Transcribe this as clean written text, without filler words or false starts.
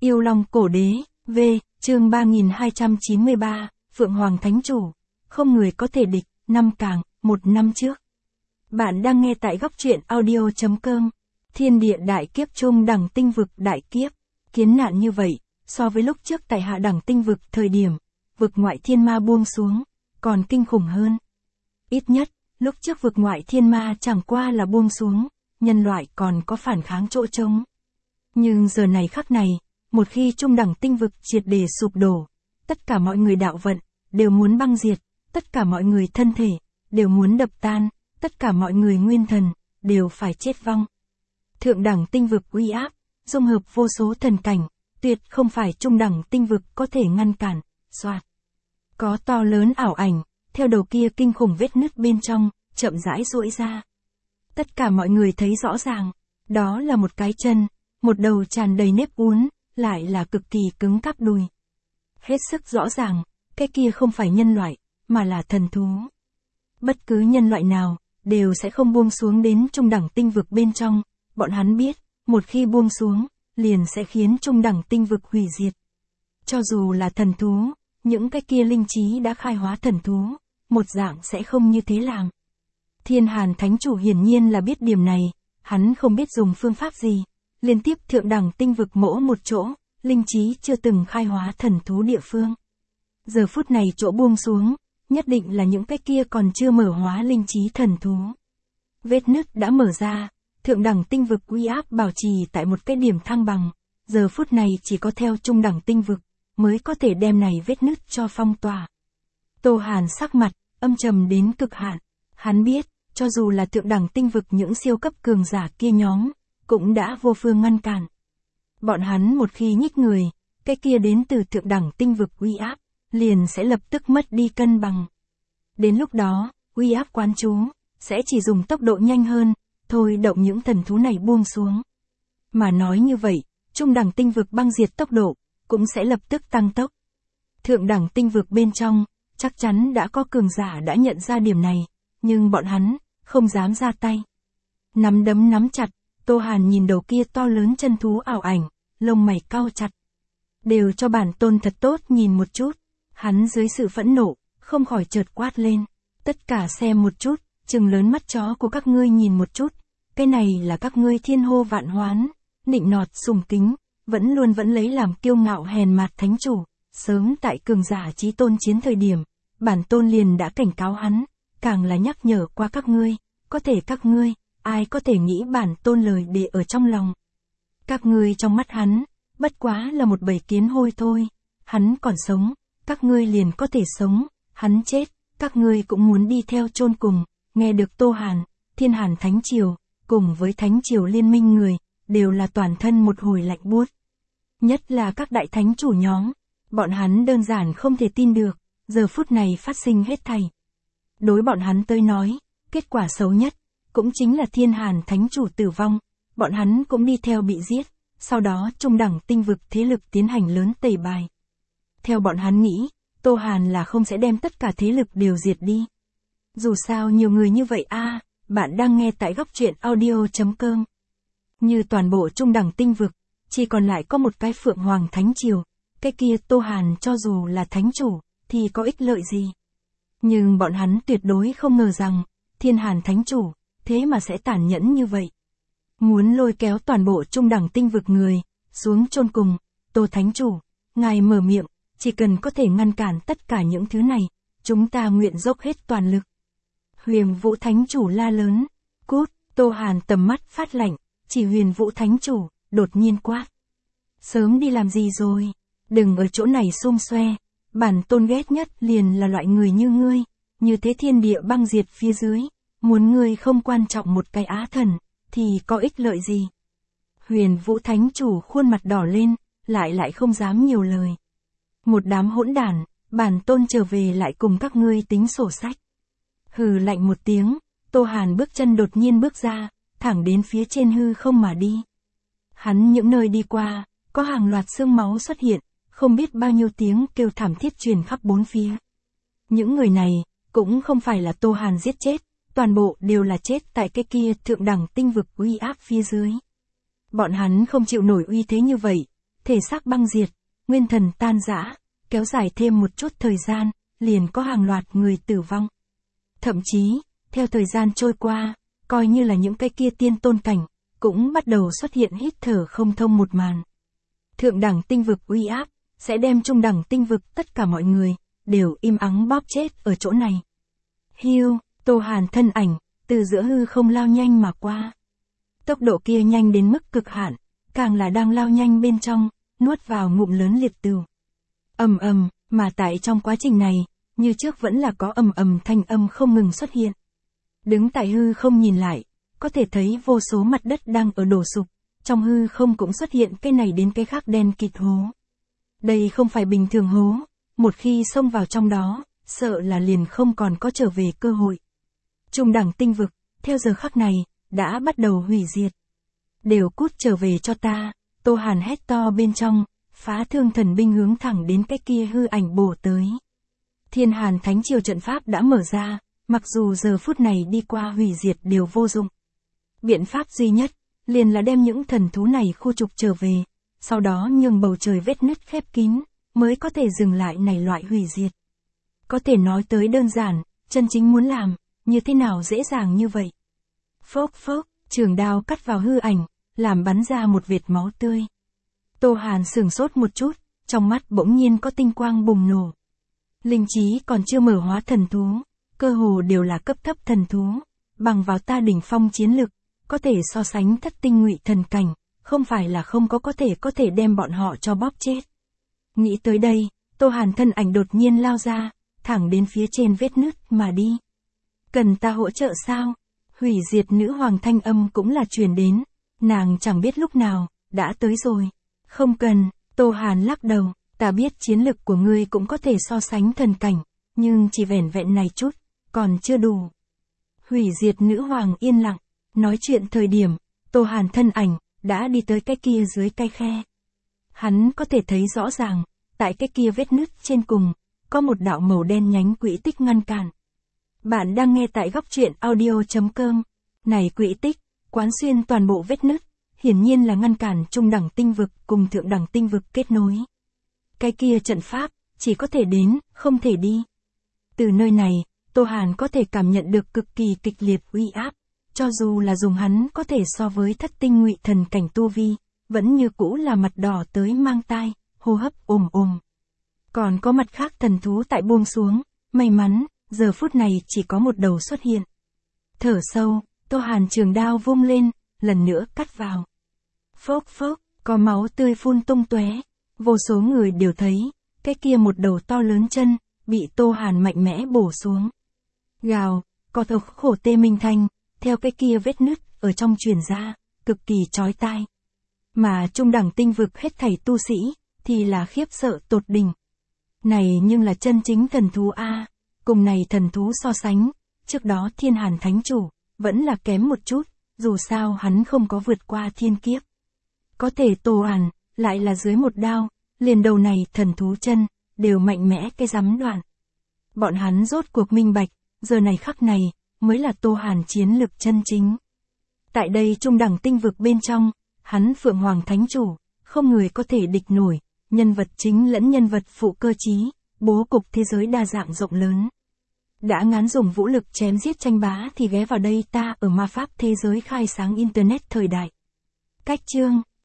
Yêu Long Cổ Đế, V, chương 3293, Phượng Hoàng Thánh Chủ, không người có thể địch, năm Càng, 1 năm trước. Bạn đang nghe tại góc truyện audio.com. Thiên địa đại kiếp trung đẳng tinh vực đại kiếp. Kiến nạn như vậy, so với lúc trước tại hạ đẳng tinh vực thời điểm, vực ngoại thiên ma buông xuống, còn kinh khủng hơn. Ít nhất, lúc trước vực ngoại thiên ma chẳng qua là buông xuống, nhân loại còn có phản kháng chỗ trống. Nhưng giờ này khắc này, một khi trung đẳng tinh vực triệt để sụp đổ, tất cả mọi người đạo vận, đều muốn băng diệt, tất cả mọi người thân thể, đều muốn đập tan, tất cả mọi người nguyên thần, đều phải chết vong. Thượng đẳng tinh vực uy áp, dung hợp vô số thần cảnh, tuyệt không phải trung đẳng tinh vực có thể ngăn cản, xoạt. Có to lớn ảo ảnh, theo đầu kia kinh khủng vết nứt bên trong, chậm rãi duỗi ra. Tất cả mọi người thấy rõ ràng, đó là một cái chân, một đầu tràn đầy nếp uốn, lại là cực kỳ cứng cáp đùi. Hết sức rõ ràng, cái kia không phải nhân loại, mà là thần thú. Bất cứ nhân loại nào, đều sẽ không buông xuống đến trung đẳng tinh vực bên trong, bọn hắn biết, một khi buông xuống, liền sẽ khiến trung đẳng tinh vực hủy diệt. Cho dù là thần thú, những cái kia linh trí đã khai hóa thần thú, một dạng sẽ không như thế làm. Thiên Hàn Thánh Chủ hiển nhiên là biết điểm này, hắn không biết dùng phương pháp gì, liên tiếp thượng đẳng tinh vực mỗ một chỗ, linh trí chưa từng khai hóa thần thú địa phương. Giờ phút này chỗ buông xuống, nhất định là những cái kia còn chưa mở hóa linh trí thần thú. Vết nứt đã mở ra, thượng đẳng tinh vực uy áp bảo trì tại một cái điểm thăng bằng, giờ phút này chỉ có theo trung đẳng tinh vực, mới có thể đem này vết nứt cho phong tỏa. Tô Hàn sắc mặt, âm trầm đến cực hạn, hắn biết, cho dù là thượng đẳng tinh vực những siêu cấp cường giả kia nhóm, cũng đã vô phương ngăn cản. Bọn hắn một khi nhích người, cái kia đến từ thượng đẳng tinh vực uy áp, liền sẽ lập tức mất đi cân bằng. Đến lúc đó, uy áp quán chú, sẽ chỉ dùng tốc độ nhanh hơn, thôi động những thần thú này buông xuống. Mà nói như vậy, trung đẳng tinh vực băng diệt tốc độ, cũng sẽ lập tức tăng tốc. Thượng đẳng tinh vực bên trong, chắc chắn đã có cường giả đã nhận ra điểm này, nhưng bọn hắn, không dám ra tay. Nắm đấm nắm chặt, Tô Hàn nhìn đầu kia to lớn chân thú ảo ảnh, lông mày cau chặt. Đều cho bản tôn thật tốt nhìn một chút, hắn dưới sự phẫn nộ, không khỏi chợt quát lên. Tất cả xem một chút, trừng lớn mắt chó của các ngươi nhìn một chút, cái này là các ngươi thiên hô vạn hoán, nịnh nọt sùng kính, vẫn lấy làm kiêu ngạo hèn mạt thánh chủ. Sớm tại cường giả chí tôn chiến thời điểm, bản tôn liền đã cảnh cáo hắn, càng là nhắc nhở qua các ngươi, có thể các ngươi, ai có thể nghĩ bản tôn lời để ở trong lòng. Các ngươi trong mắt hắn, bất quá là một bầy kiến hôi thôi, hắn còn sống, các ngươi liền có thể sống, hắn chết, các ngươi cũng muốn đi theo chôn cùng. Nghe được Tô Hàn, Thiên Hàn Thánh Triều, cùng với Thánh Triều liên minh người, đều là toàn thân một hồi lạnh buốt. Nhất là các đại thánh chủ nhóm, bọn hắn đơn giản không thể tin được, giờ phút này phát sinh hết thảy. Đối bọn hắn tới nói, kết quả xấu nhất, cũng chính là Thiên Hàn Thánh Chủ tử vong, bọn hắn cũng đi theo bị giết, sau đó trung đẳng tinh vực thế lực tiến hành lớn tẩy bài. Theo bọn hắn nghĩ, Tô Hàn là không sẽ đem tất cả thế lực đều diệt đi. Dù sao nhiều người như vậy bạn đang nghe tại góc truyện audio.com. Như toàn bộ trung đẳng tinh vực, chỉ còn lại có một cái Phượng Hoàng Thánh Triều, cái kia Tô Hàn cho dù là thánh chủ, thì có ích lợi gì. Nhưng bọn hắn tuyệt đối không ngờ rằng, Thiên Hàn Thánh Chủ, thế mà sẽ tàn nhẫn như vậy. Muốn lôi kéo toàn bộ trung đẳng tinh vực người, xuống chôn cùng. Tô Thánh Chủ, ngài mở miệng, chỉ cần có thể ngăn cản tất cả những thứ này, chúng ta nguyện dốc hết toàn lực. Huyền Vũ Thánh Chủ la lớn, cút. Tô Hàn tầm mắt phát lạnh, chỉ Huyền Vũ Thánh Chủ, đột nhiên quát. Sớm đi làm gì rồi, đừng ở chỗ này xung xoe, bản tôn ghét nhất liền là loại người như ngươi, như thế thiên địa băng diệt phía dưới, muốn ngươi không quan trọng một cái á thần, thì có ích lợi gì. Huyền Vũ Thánh Chủ khuôn mặt đỏ lên, lại không dám nhiều lời. Một đám hỗn đản, bản tôn trở về lại cùng các ngươi tính sổ sách. Hừ lạnh một tiếng, Tô Hàn bước chân đột nhiên bước ra, thẳng đến phía trên hư không mà đi. Hắn những nơi đi qua, có hàng loạt xương máu xuất hiện, không biết bao nhiêu tiếng kêu thảm thiết truyền khắp bốn phía. Những người này, cũng không phải là Tô Hàn giết chết, toàn bộ đều là chết tại cái kia thượng đẳng tinh vực uy áp phía dưới. Bọn hắn không chịu nổi uy thế như vậy, thể xác băng diệt, nguyên thần tan rã, kéo dài thêm một chút thời gian, liền có hàng loạt người tử vong. Thậm chí, theo thời gian trôi qua, coi như là những cái kia tiên tôn cảnh, cũng bắt đầu xuất hiện hít thở không thông một màn. Thượng đẳng tinh vực uy áp, sẽ đem trung đẳng tinh vực tất cả mọi người, đều im ắng bóp chết ở chỗ này. Hiu, Tô Hàn thân ảnh, từ giữa hư không lao nhanh mà qua. Tốc độ kia nhanh đến mức cực hạn, càng là đang lao nhanh bên trong, nuốt vào ngụm lớn liệt tửu. Ầm ầm, mà tại trong quá trình này, như trước vẫn là có ầm ầm thanh âm không ngừng xuất hiện. Đứng tại hư không nhìn lại, có thể thấy vô số mặt đất đang ở đổ sụp, trong hư không cũng xuất hiện cái này đến cái khác đen kịt hố. Đây không phải bình thường hố, một khi xông vào trong đó, sợ là liền không còn có trở về cơ hội. Trung đẳng tinh vực, theo giờ khắc này, đã bắt đầu hủy diệt. Đều cút trở về cho ta, Tô Hàn hét to bên trong, phá thương thần binh hướng thẳng đến cái kia hư ảnh bổ tới. Thiên Hàn Thánh Triều trận pháp đã mở ra, mặc dù giờ phút này đi qua hủy diệt đều vô dụng. Biện pháp duy nhất, liền là đem những thần thú này khu trục trở về, sau đó nhường bầu trời vết nứt khép kín, mới có thể dừng lại này loại hủy diệt. Có thể nói tới đơn giản, chân chính muốn làm, như thế nào dễ dàng như vậy. Phốc phốc, trường đao cắt vào hư ảnh, làm bắn ra một vệt máu tươi. Tô Hàn sửng sốt một chút, trong mắt bỗng nhiên có tinh quang bùng nổ. Linh trí còn chưa mở hóa thần thú, cơ hồ đều là cấp thấp thần thú, bằng vào ta đỉnh phong chiến lực, có thể so sánh thất tinh ngụy thần cảnh, không phải là không có thể đem bọn họ cho bóp chết. Nghĩ tới đây, Tô Hàn thân ảnh đột nhiên lao ra, thẳng đến phía trên vết nứt mà đi. Cần ta hỗ trợ sao? Hủy diệt nữ hoàng thanh âm cũng là truyền đến, nàng chẳng biết lúc nào, đã tới rồi. Không cần, Tô Hàn lắc đầu, ta biết chiến lực của ngươi cũng có thể so sánh thần cảnh, nhưng chỉ vẻn vẹn này chút, còn chưa đủ. Hủy diệt nữ hoàng yên lặng, nói chuyện thời điểm, Tô Hàn thân ảnh, đã đi tới cái kia dưới cái khe. Hắn có thể thấy rõ ràng, tại cái kia vết nứt trên cùng, có một đạo màu đen nhánh quỹ tích ngăn cản. Bạn đang nghe tại góc truyện audio.com. Này quỹ tích, quán xuyên toàn bộ vết nứt, hiển nhiên là ngăn cản trung đẳng tinh vực cùng thượng đẳng tinh vực kết nối. Cái kia trận pháp, chỉ có thể đến, không thể đi. Từ nơi này, Tô Hàn có thể cảm nhận được cực kỳ kịch liệt uy áp, cho dù là dùng hắn có thể so với thất tinh ngụy thần cảnh tu vi, vẫn như cũ là mặt đỏ tới mang tai, hô hấp ồm ồm. Còn có mặt khác thần thú tại buông xuống, may mắn, giờ phút này chỉ có một đầu xuất hiện. Thở sâu, Tô Hàn trường đao vung lên, lần nữa cắt vào. Phốc phốc, có máu tươi phun tung tóe, vô số người đều thấy, cái kia một đầu to lớn chân, bị Tô Hàn mạnh mẽ bổ xuống. Gào, có thộc khổ tê minh thanh, theo cái kia vết nứt, ở trong truyền ra, cực kỳ chói tai. Mà trung đẳng tinh vực hết thảy tu sĩ, thì là khiếp sợ tột đỉnh. Này nhưng là chân chính thần thú A, cùng này thần thú so sánh, trước đó Thiên Hàn Thánh Chủ, vẫn là kém một chút, dù sao hắn không có vượt qua thiên kiếp. Có thể Tô Hàn, lại là dưới một đao, liền đầu này thần thú chân, đều mạnh mẽ cái rắm đoạn. Bọn hắn rốt cuộc minh bạch, giờ này khắc này, mới là Tô Hàn chiến lực chân chính. Tại đây trung đẳng tinh vực bên trong, hắn Phượng Hoàng Thánh Chủ, không người có thể địch nổi, nhân vật chính lẫn nhân vật phụ cơ trí, bố cục thế giới đa dạng rộng lớn. Đã ngán dùng vũ lực chém giết tranh bá thì ghé vào đây ta ở ma pháp thế giới khai sáng Internet thời đại. Cách chương